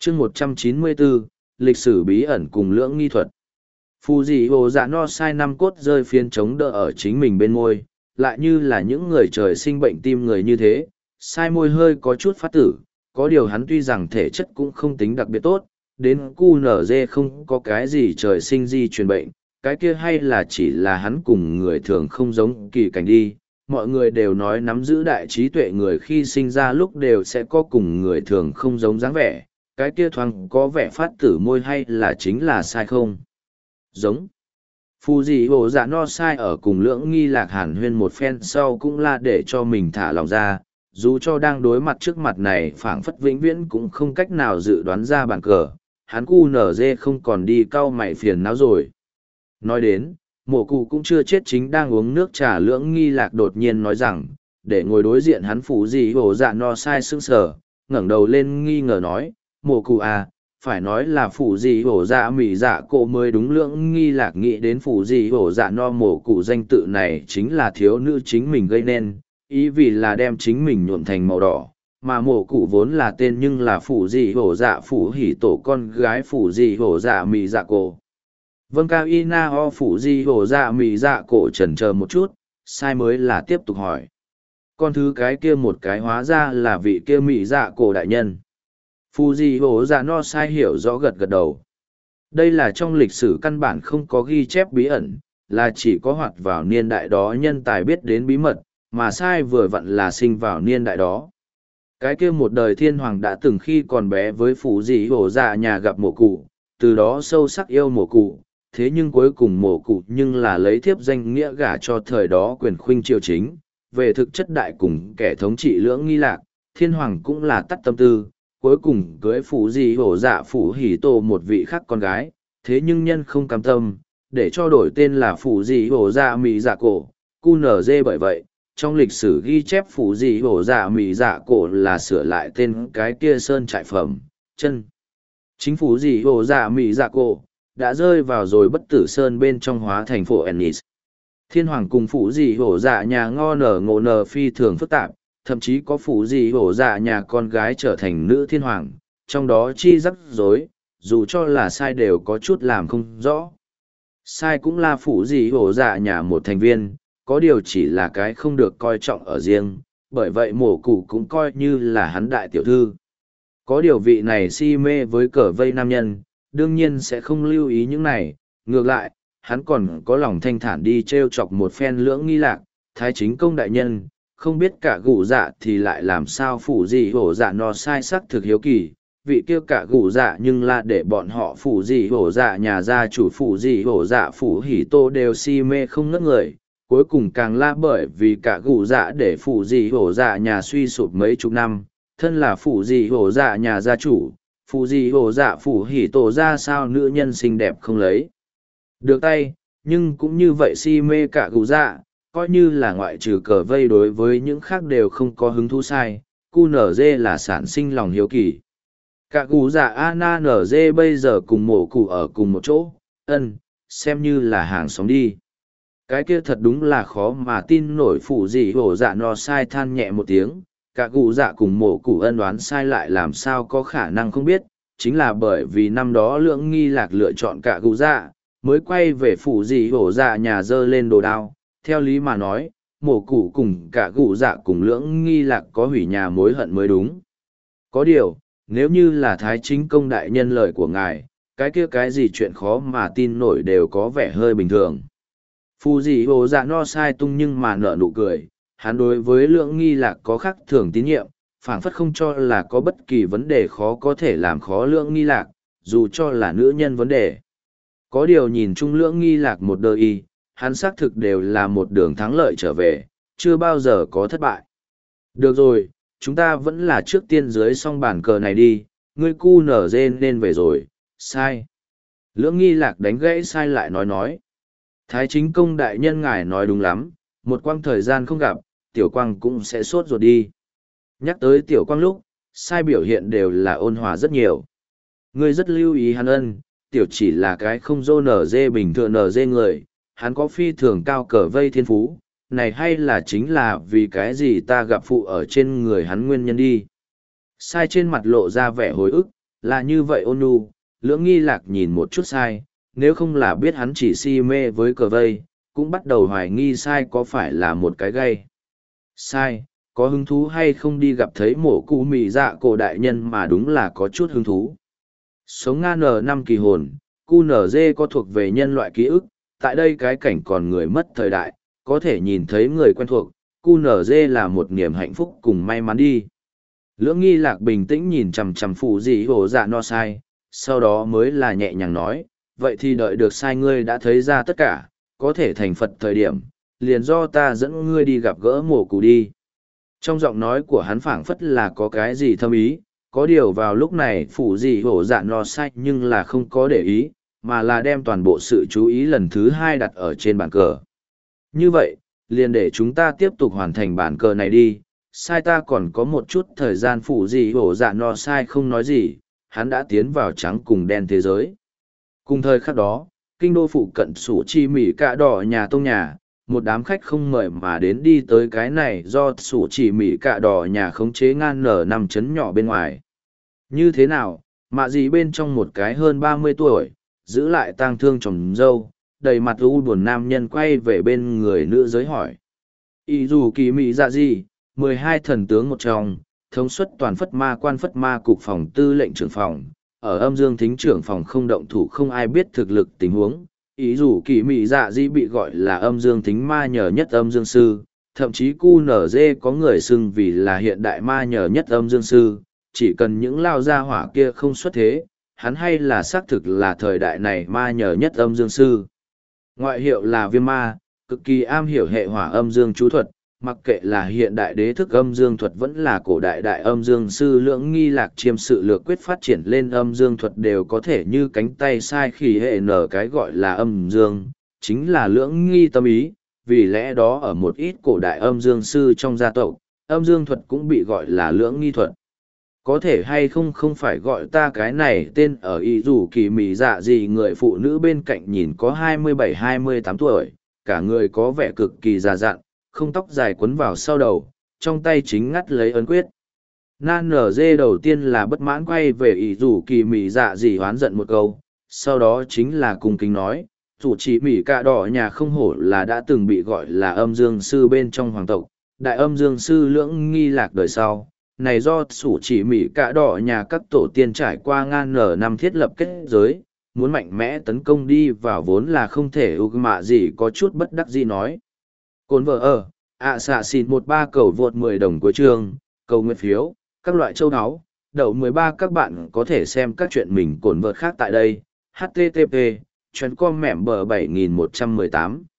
chương 194, lịch sử bí ẩn cùng lưỡng nghi thuật. Phù dị hồ dạ no sai năm cốt rơi phiến chống đỡ ở chính mình bên môi, lại như là những người trời sinh bệnh tim người như thế, sai môi hơi có chút phát tử, có điều hắn tuy rằng thể chất cũng không tính đặc biệt tốt, đến QNZ không có cái gì trời sinh di truyền bệnh, cái kia hay là chỉ là hắn cùng người thường không giống kỳ cảnh đi. Mọi người đều nói nắm giữ đại trí tuệ người khi sinh ra lúc đều sẽ có cùng người thường không giống dáng vẻ, cái kia thoáng có vẻ phát tử môi hay là chính là sai không? Giống. Phù dị hồ dạ no sai ở cùng lưỡng nghi lạc hàn huyên một phen sau cũng là để cho mình thả lòng ra, dù cho đang đối mặt trước mặt này phảng phất vĩnh viễn cũng không cách nào dự đoán ra bàn cờ, hắn cu nở dê không còn đi cau mày phiền não rồi. Nói đến, mộ cụ cũng chưa chết chính đang uống nước trà lưỡng nghi lạc đột nhiên nói rằng, để ngồi đối diện hắn phù dị hồ dạ no sai sững sờ, ngẩng đầu lên nghi ngờ nói, mộ cụ à, phải nói là phủ dị hổ dạ mỉ dạ cổ mới đúng. Lưỡng nghi lạc nghĩ đến phủ dị hổ dạ no mổ cụ danh tự này chính là thiếu nữ chính mình gây nên, ý vì là đem chính mình nhuộm thành màu đỏ, mà mổ cụ vốn là tên nhưng là phủ dị hổ dạ phủ hỉ tổ con gái phủ dị hổ dạ mỉ dạ cổ. Vâng cao ina ho phủ dị hổ dạ mỉ dạ cổ chần chờ một chút, sai mới là tiếp tục hỏi. Con thứ cái kia một cái hóa ra là vị kia mỉ dạ cổ đại nhân. Phù dị hổ dạ no sai hiểu rõ gật gật đầu. Đây là trong lịch sử căn bản không có ghi chép bí ẩn, là chỉ có hoạt vào niên đại đó nhân tài biết đến bí mật, mà sai vừa vặn là sinh vào niên đại đó. Cái kia một đời thiên hoàng đã từng khi còn bé với phù dị hổ dạ nhà gặp mộ cụ, từ đó sâu sắc yêu mộ cụ, thế nhưng cuối cùng mộ cụ nhưng là lấy thiếp danh nghĩa gả cho thời đó quyền khuynh triều chính, về thực chất đại cùng kẻ thống trị lưỡng nghi lạc, thiên hoàng cũng là tắt tâm tư. Cuối cùng cưới phủ dị hổ dạ phủ hỉ tổ một vị khác con gái, thế nhưng nhân không cam tâm, để cho đổi tên là phủ dị hổ dạ mỉ dạ cổ, QNZ. Bởi vậy, trong lịch sử ghi chép phủ dị hổ dạ mỉ dạ cổ là sửa lại tên cái kia sơn trại phẩm, chân. Chính phủ dị hổ dạ mỉ dạ cổ, đã rơi vào rồi bất tử sơn bên trong hóa thành phố Ennis. Thiên hoàng cùng phủ dị hổ dạ nhà ngô nở phi thường phức tạp, thậm chí có phủ dị hổ dạ nhà con gái trở thành nữ thiên hoàng, trong đó chi rắc rối, dù cho là sai đều có chút làm không rõ. Sai cũng là phủ dị hổ dạ nhà một thành viên, có điều chỉ là cái không được coi trọng ở riêng, bởi vậy mổ cụ cũng coi như là hắn đại tiểu thư. Có điều vị này si mê với cờ vây nam nhân, đương nhiên sẽ không lưu ý những này, ngược lại, hắn còn có lòng thanh thản đi treo chọc một phen lưỡng nghi lạc, thái chính công đại nhân. Không biết cả gù dạ thì lại làm sao phủ dị hổ dạ no sai sắc thực hiếu kỳ, vị kia cả gù dạ nhưng là để bọn họ phủ dị hổ dạ nhà gia chủ phủ dị hổ dạ phủ hỉ tô đều si mê không ngất người, cuối cùng càng la bởi vì cả gù dạ để phủ dị hổ dạ nhà suy sụp mấy chục năm, thân là phủ dị hổ dạ nhà gia chủ, phủ dị hổ dạ phủ hỉ tô ra sao nữ nhân xinh đẹp không lấy được tay, nhưng cũng như vậy si mê cả gù dạ. Coi như là ngoại trừ cờ vây đối với những khác đều không có hứng thú sai, QNZ là sản sinh lòng hiếu kỳ. Cả cụ dạ ANZ bây giờ cùng mổ cụ ở cùng một chỗ, xem như là hàng xóm đi. Cái kia thật đúng là khó mà tin nổi phụ gì hổ dạ no sai than nhẹ một tiếng, cả cụ dạ cùng mổ cụ ân đoán sai lại làm sao có khả năng không biết, chính là bởi vì năm đó lưỡng nghi lạc lựa chọn cả cụ dạ, mới quay về phụ gì hổ dạ nhà dơ lên đồ đao. Theo lý mà nói, mổ cụ cùng cả cụ dạ cùng lưỡng nghi lạc có hủy nhà mối hận mới đúng. Có điều, nếu như là thái chính công đại nhân lời của ngài, cái kia cái gì chuyện khó mà tin nổi đều có vẻ hơi bình thường. Phù dị hồ dạ no sai tung nhưng mà nở nụ cười, hắn đối với lưỡng nghi lạc có khác thường tín nhiệm, phảng phất không cho là có bất kỳ vấn đề khó có thể làm khó lưỡng nghi lạc, dù cho là nữ nhân vấn đề. Có điều nhìn chung lưỡng nghi lạc một đời y, hắn xác thực đều là một đường thắng lợi trở về, chưa bao giờ có thất bại. Được rồi, chúng ta vẫn là trước tiên dưới xong bàn cờ này đi, ngươi cu nở dên nên về rồi, sai. Lưỡng nghi lạc đánh gãy sai lại nói. Thái chính công đại nhân ngài nói đúng lắm, một quang thời gian không gặp, tiểu quang cũng sẽ sốt ruột đi. Nhắc tới tiểu quang lúc, sai biểu hiện đều là ôn hòa rất nhiều. Ngươi rất lưu ý hắn tiểu chỉ là cái không dô nở dê bình thường nở dê người, hắn có phi thường cao cờ vây thiên phú, này hay là chính là vì cái gì ta gặp phụ ở trên người hắn nguyên nhân đi. Sai trên mặt lộ ra vẻ hối ức, là như vậy ôn nhu, lưỡng nghi lạc nhìn một chút sai, nếu không là biết hắn chỉ si mê với cờ vây, cũng bắt đầu hoài nghi sai có phải là một cái gây. Sai, có hứng thú hay không đi gặp thấy mổ cụ mì dạ cổ đại nhân mà đúng là có chút hứng thú. Sống Nga N5 kỳ hồn, QNZ có thuộc về nhân loại ký ức, tại đây cái cảnh còn người mất thời đại, có thể nhìn thấy người quen thuộc, QNZ là một niềm hạnh phúc cùng may mắn đi. Lưỡng nghi lạc bình tĩnh nhìn chằm chằm phụ dị hồ dạ no sai, sau đó mới là nhẹ nhàng nói, vậy thì đợi được sai ngươi đã thấy ra tất cả, có thể thành Phật thời điểm, liền do ta dẫn ngươi đi gặp gỡ mổ cụ đi. Trong giọng nói của hắn phảng phất là có cái gì thâm ý, có điều vào lúc này phụ dị hổ dạ no sai nhưng là không có để ý, mà là đem toàn bộ sự chú ý lần thứ hai đặt ở trên bàn cờ. Như vậy, liền để chúng ta tiếp tục hoàn thành bàn cờ này đi, sai ta còn có một chút thời gian phụ dị hổ dạ no sai không nói gì, hắn đã tiến vào trắng cùng đen thế giới. Cùng thời khắc đó, kinh đô phụ cận sủ chi mỉ cạ đỏ nhà tông nhà, một đám khách không mời mà đến đi tới cái này do sủ chỉ mỉ cạ đỏ nhà khống chế ngan nở nằm chấn nhỏ bên ngoài. Như thế nào, mạ gì bên trong một cái hơn 30 tuổi, giữ lại tang thương chồng dâu, đầy mặt u buồn nam nhân quay về bên người nữ giới hỏi. Ý dù kỳ mị dạ gì, 12 thần tướng một trong, thống suất toàn phất ma quan phất ma cục phòng tư lệnh trưởng phòng, ở âm dương thính trưởng phòng không động thủ không ai biết thực lực tình huống. Ý dù kỳ mị dạ di bị gọi là âm dương thính ma nhờ nhất âm dương sư, thậm chí cu nở dê có người xưng vì là hiện đại ma nhờ nhất âm dương sư, chỉ cần những lao gia hỏa kia không xuất thế, hắn hay là xác thực là thời đại này ma nhờ nhất âm dương sư. Ngoại hiệu là viêm ma, cực kỳ am hiểu hệ hỏa âm dương chú thuật, mặc kệ là hiện đại đế thức âm dương thuật vẫn là cổ đại đại âm dương sư lưỡng nghi lạc chiêm sự lược quyết phát triển lên âm dương thuật đều có thể như cánh tay sai khỉ hệ nở cái gọi là âm dương, chính là lưỡng nghi tâm ý, vì lẽ đó ở một ít cổ đại âm dương sư trong gia tộc, âm dương thuật cũng bị gọi là lưỡng nghi thuật. Có thể hay không không phải gọi ta cái này tên ở ý dù kỳ mị dạ gì người phụ nữ bên cạnh nhìn có 27-28 tuổi, cả người có vẻ cực kỳ già dặn, không tóc dài quấn vào sau đầu, trong tay chính ngắt lấy ấn quyết. Nan nở dê đầu tiên là bất mãn quay về ý dù kỳ mị dạ gì hoán giận một câu, sau đó chính là cung kính nói, dù chỉ mị cạ đỏ nhà không hổ là đã từng bị gọi là âm dương sư bên trong hoàng tộc, đại âm dương sư lưỡng nghi lạc đời sau. Này do sủ chỉ mỉ cạ đỏ nhà các tổ tiên trải qua ngan nở năm thiết lập kết giới, muốn mạnh mẽ tấn công đi vào vốn là không thể ưu mạ gì có chút bất đắc gì nói. Cồn vợ ở, xạ xịn 13 cầu vượt 10 đồng cuối chương, cầu nguyện phiếu, các loại châu áo, đậu 13 các bạn có thể xem các chuyện mình cồn vợt khác tại đây, http, chuyến com mẻm bờ 7118.